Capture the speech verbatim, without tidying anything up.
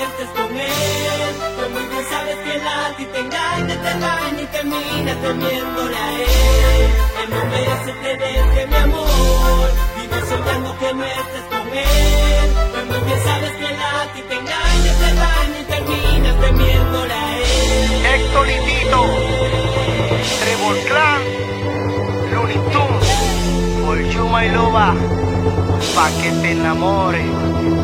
estés con él. Tú muy bien sabes que él a ti te engaña, te daña y termina temiéndole a él. Él no merece tenerte, mi amor. Vive soñando que no estés con él. Tú muy bien sabes que él a ti te engaña, te daña y termina temiéndole a él. Héctor y Tito, Trevor Clan, Looney Tunes, For You My Loba, pa' que te enamores.